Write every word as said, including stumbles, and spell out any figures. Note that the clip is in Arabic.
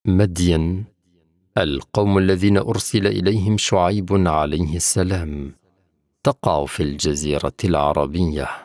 مدين، القوم الذين أرسل إليهم شعيب عليه السلام، تقع في الجزيرة العربية.